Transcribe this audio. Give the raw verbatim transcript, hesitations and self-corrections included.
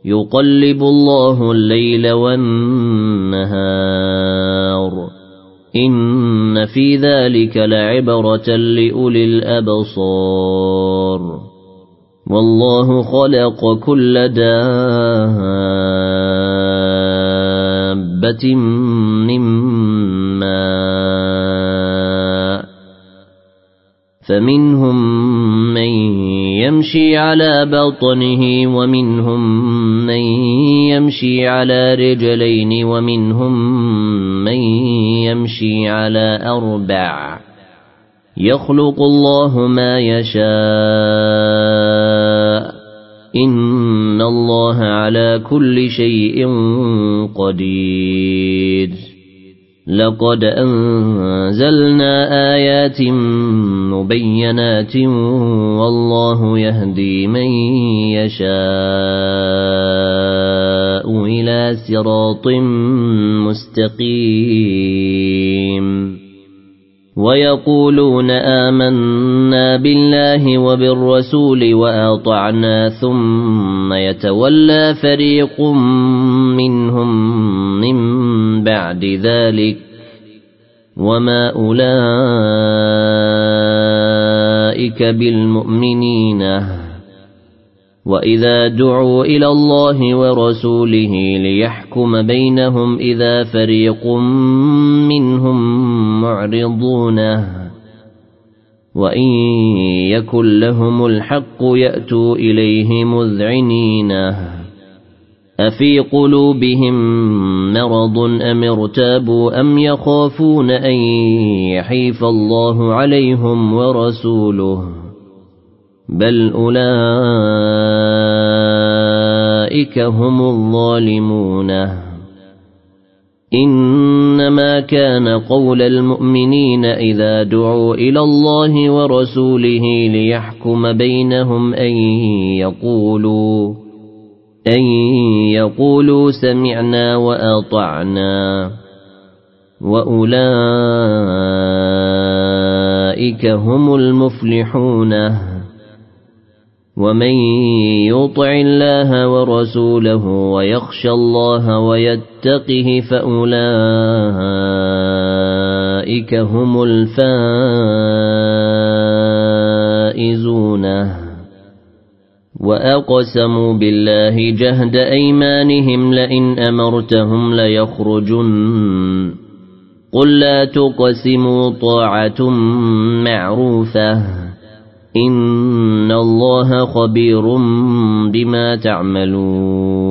يقلب الله الليل والنهار إن في ذلك لعبرة لأولي الأبصار والله خلق كل دابة من ماء فمنهم من يمشي على بطنه ومنهم من يمشي على رجلين ومنهم من يمشي على أربع يخلق الله ما يشاء إن الله على كل شيء قدير لقد أنزلنا آيات مبينات والله يهدي من يشاء إلى صراط مستقيم ويقولون آمنا بالله وبالرسول وأطعنا ثم يتولى فريق منهم من بعد ذلك وما أولئك بالمؤمنين وإذا دعوا إلى الله ورسوله ليحكم بينهم إذا فريق منهم معرضون وإن يكن لهم الحق يأتوا إليه مذعنين أفي قلوبهم مرض أم ارتابوا أم يخافون أن يحيف الله عليهم ورسوله بل أولئك هم الظالمون إنما كان قول المؤمنين إذا دعوا إلى الله ورسوله ليحكم بينهم أن يقولوا أن يقولوا سمعنا وأطعنا وأولئك هم المفلحون ومن يطع الله ورسوله ويخشى الله ويتقه فأولئك هم الفائزون وأقسموا بالله جهد أيمانهم لئن أمرتهم ليخرجن قل لا تقسموا طاعة معروفة إن الله خبير بما تعملون